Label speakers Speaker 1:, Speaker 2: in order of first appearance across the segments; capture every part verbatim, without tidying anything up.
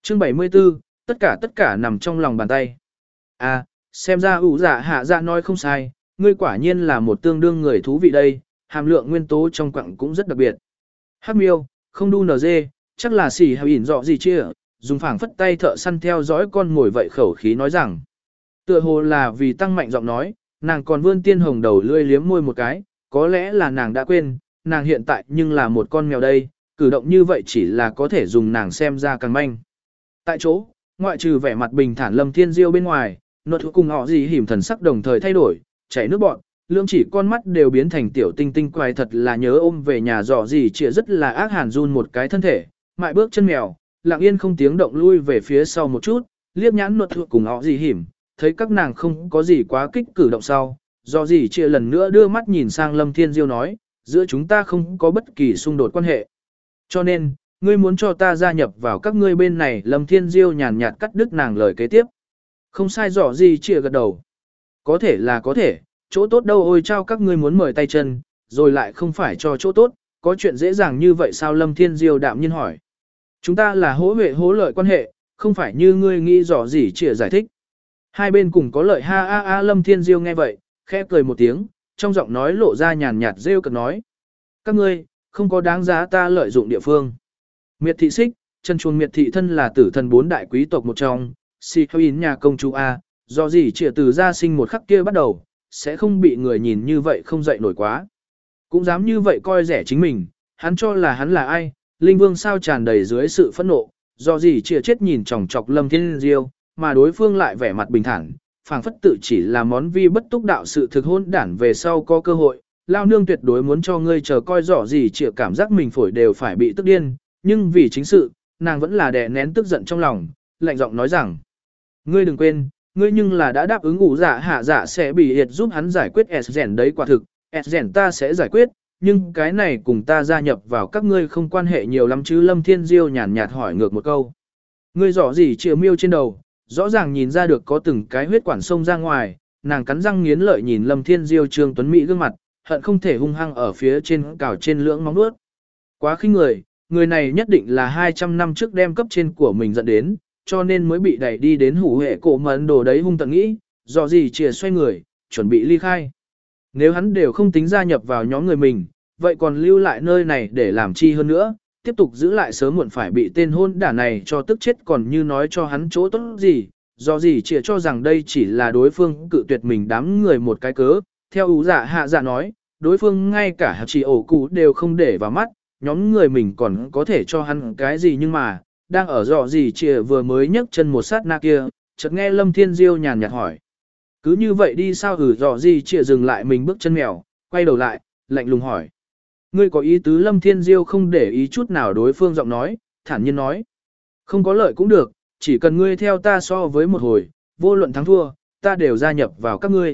Speaker 1: Chương bảy mươi tư, tất cả tất cả nằm trong lòng bàn tay. À, xem ra ủ dạ hạ dạ nói không sai, ngươi quả nhiên là một tương đương người thú vị đây, hàm lượng nguyên tố trong quặng cũng rất đặc biệt. Hắc miêu, không đu nờ dê, chắc là xỉ hay ỉn dọ gì chia, dùng phảng phất tay thợ săn theo dõi con ngồi vậy khẩu khí nói rằng. Tựa hồ là vì tăng mạnh giọng nói, nàng còn vươn tiên hồng đầu lươi liếm môi một cái, có lẽ là nàng đã quên, nàng hiện tại nhưng là một con mèo đây, cử động như vậy chỉ là có thể dùng nàng xem ra càng manh. Tại chỗ, ngoại trừ vẻ mặt bình thản Lâm Thiên Diêu bên ngoài, nội thuộc cùng họ gì hiểm thần sắc đồng thời thay đổi, chảy nước bọn, lưỡng chỉ con mắt đều biến thành tiểu tinh tinh quái thật là nhớ ôm về nhà dò gì chĩa rất là ác hàn run một cái thân thể, mại bước chân mèo, lặng yên không tiếng động lui về phía sau một chút, liếc nhãn nội thuộc cùng họ gì hiểm, thấy các nàng không có gì quá kích cử động sau, dò gì chĩa lần nữa đưa mắt nhìn sang Lâm Thiên Diêu nói, giữa chúng ta không có bất kỳ xung đột quan hệ. Cho nên, ngươi muốn cho ta gia nhập vào các ngươi bên này, Lâm Thiên Diêu nhàn nhạt cắt đứt nàng lời kế tiếp. Không sai, dò gì chĩa gật đầu. Có thể là có thể, chỗ tốt đâu ôi trao các ngươi muốn mời tay chân, rồi lại không phải cho chỗ tốt, có chuyện dễ dàng như vậy sao? Lâm Thiên Diêu đạm nhiên hỏi. Chúng ta là hỗ huệ hỗ lợi quan hệ, không phải như ngươi nghĩ dò gì chĩa giải thích. Hai bên cùng có lợi ha a a. Lâm Thiên Diêu nghe vậy, khẽ cười một tiếng, trong giọng nói lộ ra nhàn nhạt rêu cực nói. Các ngươi, không có đáng giá ta lợi dụng địa phương. Miệt thị xích, chân chuồng miệt thị thân là tử thần bốn đại quý tộc một trong, si hoin nhà công chúa A, do gì chỉ từ gia sinh một khắc kia bắt đầu, sẽ không bị người nhìn như vậy không dậy nổi quá. Cũng dám như vậy coi rẻ chính mình, hắn cho là hắn là ai, linh vương sao tràn đầy dưới sự phẫn nộ, do gì chỉ chết nhìn chòng chọc Lâm Thiên Diêu, mà đối phương lại vẻ mặt bình thản, phảng phất tự chỉ là món vi bất túc đạo sự thực hôn đản về sau có cơ hội, lao nương tuyệt đối muốn cho ngươi chờ coi rõ gì chỉ cảm giác mình phổi đều phải bị tức điên, nhưng vì chính sự, nàng vẫn là đè nén tức giận trong lòng, lạnh giọng nói rằng, ngươi đừng quên, ngươi nhưng là đã đáp ứng ngủ dạ hạ dạ sẽ bị hiệt giúp hắn giải quyết S-Gen đấy quả thực, S-Gen ta sẽ giải quyết, nhưng cái này cùng ta gia nhập vào các ngươi không quan hệ nhiều lắm chứ. Lâm Thiên Diêu nhàn nhạt hỏi ngược một câu, ngươi rõ gì chìa miêu trên đầu, rõ ràng nhìn ra được có từng cái huyết quản sông ra ngoài, nàng cắn răng nghiến lợi nhìn Lâm Thiên Diêu Trương Tuấn Mỹ gương mặt, hận không thể hung hăng ở phía trên cào trên lưỡng móng nuốt. Quá khinh người, người này nhất định là hai trăm năm trước đem cấp trên của mình dẫn đến, cho nên mới bị đẩy đi đến hủ hệ cổ mẫn đồ đấy hung tận nghĩ, do gì chìa xoay người, chuẩn bị ly khai. Nếu hắn đều không tính gia nhập vào nhóm người mình, vậy còn lưu lại nơi này để làm chi hơn nữa, tiếp tục giữ lại sớm muộn phải bị tên hôn đả này cho tức chết còn như nói cho hắn chỗ tốt gì, do gì chìa cho rằng đây chỉ là đối phương cự tuyệt mình đám người một cái cớ, theo ủ dạ hạ dạ nói, đối phương ngay cả chỉ ổ cụ đều không để vào mắt, nhóm người mình còn có thể cho hắn cái gì nhưng mà, đang ở dọ gì chìa vừa mới nhấc chân một sát na kia, chợt nghe Lâm Thiên Diêu nhàn nhạt hỏi. Cứ như vậy đi sao? Ừ, dọ gì chìa dừng lại mình bước chân mèo, quay đầu lại, lạnh lùng hỏi. Ngươi có ý tứ? Lâm Thiên Diêu không để ý chút nào đối phương giọng nói, thản nhiên nói. Không có lợi cũng được, chỉ cần ngươi theo ta so với một hồi, vô luận thắng thua, ta đều gia nhập vào các ngươi.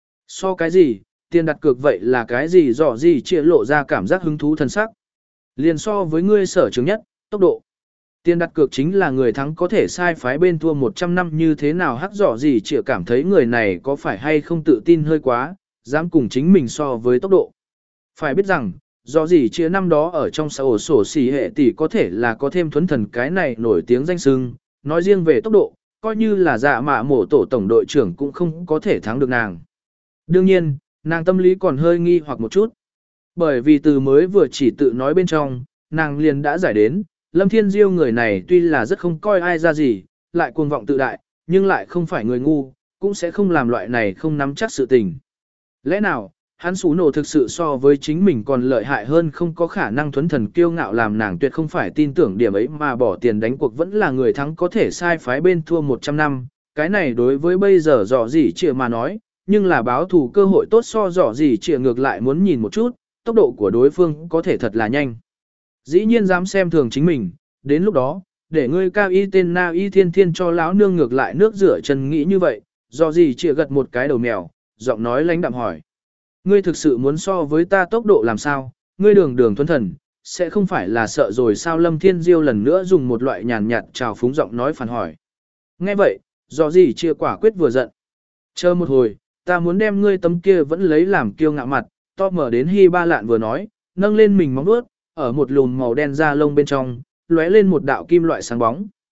Speaker 1: So cái gì? Tiền đặt cược vậy là cái gì? Dọ gì chìa lộ ra cảm giác hứng thú thân sắc. Liền so với ngươi sở trường nhất, tốc độ. Tiền đặt cược chính là người thắng có thể sai phái bên thua một trăm năm như thế nào? Hắc dọ gì chịa cảm thấy người này có phải hay không tự tin hơi quá, dám cùng chính mình so với tốc độ. Phải biết rằng, dọ gì chịa năm đó ở trong xã ổ sổ xỉ hệ tỷ có thể là có thêm thuấn thần cái này nổi tiếng danh sưng, nói riêng về tốc độ, coi như là dạ mạ mổ tổ tổng đội trưởng cũng không có thể thắng được nàng. Đương nhiên, nàng tâm lý còn hơi nghi hoặc một chút. Bởi vì từ mới vừa chỉ tự nói bên trong, nàng liền đã giải đến, Lâm Thiên Diêu người này tuy là rất không coi ai ra gì, lại cuồng vọng tự đại, nhưng lại không phải người ngu, cũng sẽ không làm loại này không nắm chắc sự tình. Lẽ nào, hắn xú nổ thực sự so với chính mình còn lợi hại hơn, không có khả năng thuấn thần kiêu ngạo làm nàng tuyệt không phải tin tưởng điểm ấy mà bỏ tiền đánh cuộc vẫn là người thắng có thể sai phái bên thua một trăm năm, cái này đối với bây giờ dò gì chịa mà nói, nhưng là báo thù cơ hội tốt so dò gì chịa ngược lại muốn nhìn một chút, tốc độ của đối phương có thể thật là nhanh. Dĩ nhiên dám xem thường chính mình, đến lúc đó, để ngươi cao y tên na y thiên thiên cho lão nương ngược lại nước rửa chân nghĩ như vậy, do gì chịa gật một cái đầu mèo, giọng nói lãnh đạm hỏi. Ngươi thực sự muốn so với ta tốc độ làm sao, ngươi đường đường thuần thần, sẽ không phải là sợ rồi sao? Lâm Thiên Diêu lần nữa dùng một loại nhàn nhạt trào phúng giọng nói phản hỏi. Nghe vậy, do gì chịa quả quyết vừa giận. Chờ một hồi, ta muốn đem ngươi tấm kia vẫn lấy làm kiêu ngạo mặt, to mở đến Hy Ba Lạn vừa nói, nâng lên mình móng vuốt, ở một lùm màu đen da lông bên trong, lóe lên một đạo kim loại sáng bóng.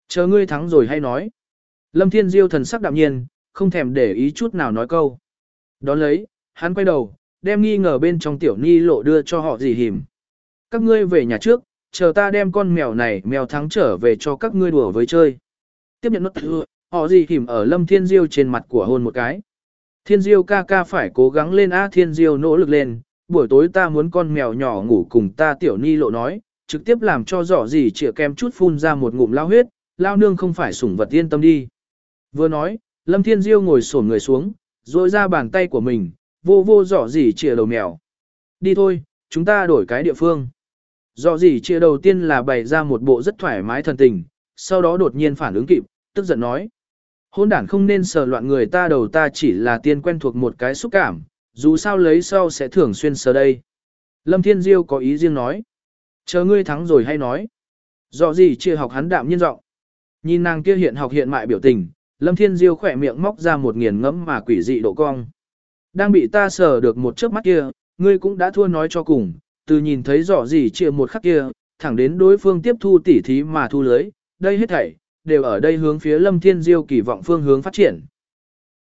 Speaker 1: Chờ ngươi thắng rồi hay nói. Lâm Thiên Diêu thần sắc đạm nhiên, không thèm để ý chút nào nói câu. Đón lấy, hắn quay đầu, đem nghi ngờ bên trong tiểu ni lộ đưa cho họ gì hìm. Các ngươi về nhà trước, chờ ta đem con mèo này mèo thắng trở về cho các ngươi đùa với chơi. Tiếp nhận nốt thừa, họ gì hìm ở Lâm Thiên Diêu trên mặt của hôn một cái. Thiên Diêu ca ca phải cố gắng lên a, Thiên Diêu nỗ lực lên, buổi tối ta muốn con mèo nhỏ ngủ cùng ta, tiểu ni lộ nói, trực tiếp làm cho rõ gì chĩa kem chút phun ra một ngụm lao huyết, lao nương không phải sủng vật, yên tâm đi. Vừa nói, Lâm Thiên Diêu ngồi xổm người xuống, rồi ra bàn tay của mình, vô vô rõ gì chĩa đầu mèo. Đi thôi, chúng ta đổi cái địa phương. Rõ gì chĩa đầu tiên là bày ra một bộ rất thoải mái thần tình, sau đó đột nhiên phản ứng kịp, tức giận nói. Hôn đản không nên sờ loạn người ta đầu, ta chỉ là tiên quen thuộc một cái xúc cảm, dù sao lấy sau sẽ thường xuyên sờ đây. Lâm Thiên Diêu có ý riêng nói. Chờ ngươi thắng rồi hay nói. Rõ gì chia học hắn đạm nhiên giọng. Nhìn nàng kia hiện học hiện mại biểu tình, Lâm Thiên Diêu khỏe miệng móc ra một nghiền ngẫm mà quỷ dị độ cong. Đang bị ta sờ được một chớp mắt kia, ngươi cũng đã thua nói cho cùng, từ nhìn thấy rõ gì chia một khắc kia, thẳng đến đối phương tiếp thu tỉ thí mà thu lưới, đây hết thảy đều ở đây hướng phía Lâm Thiên Diêu kỳ vọng phương hướng phát triển.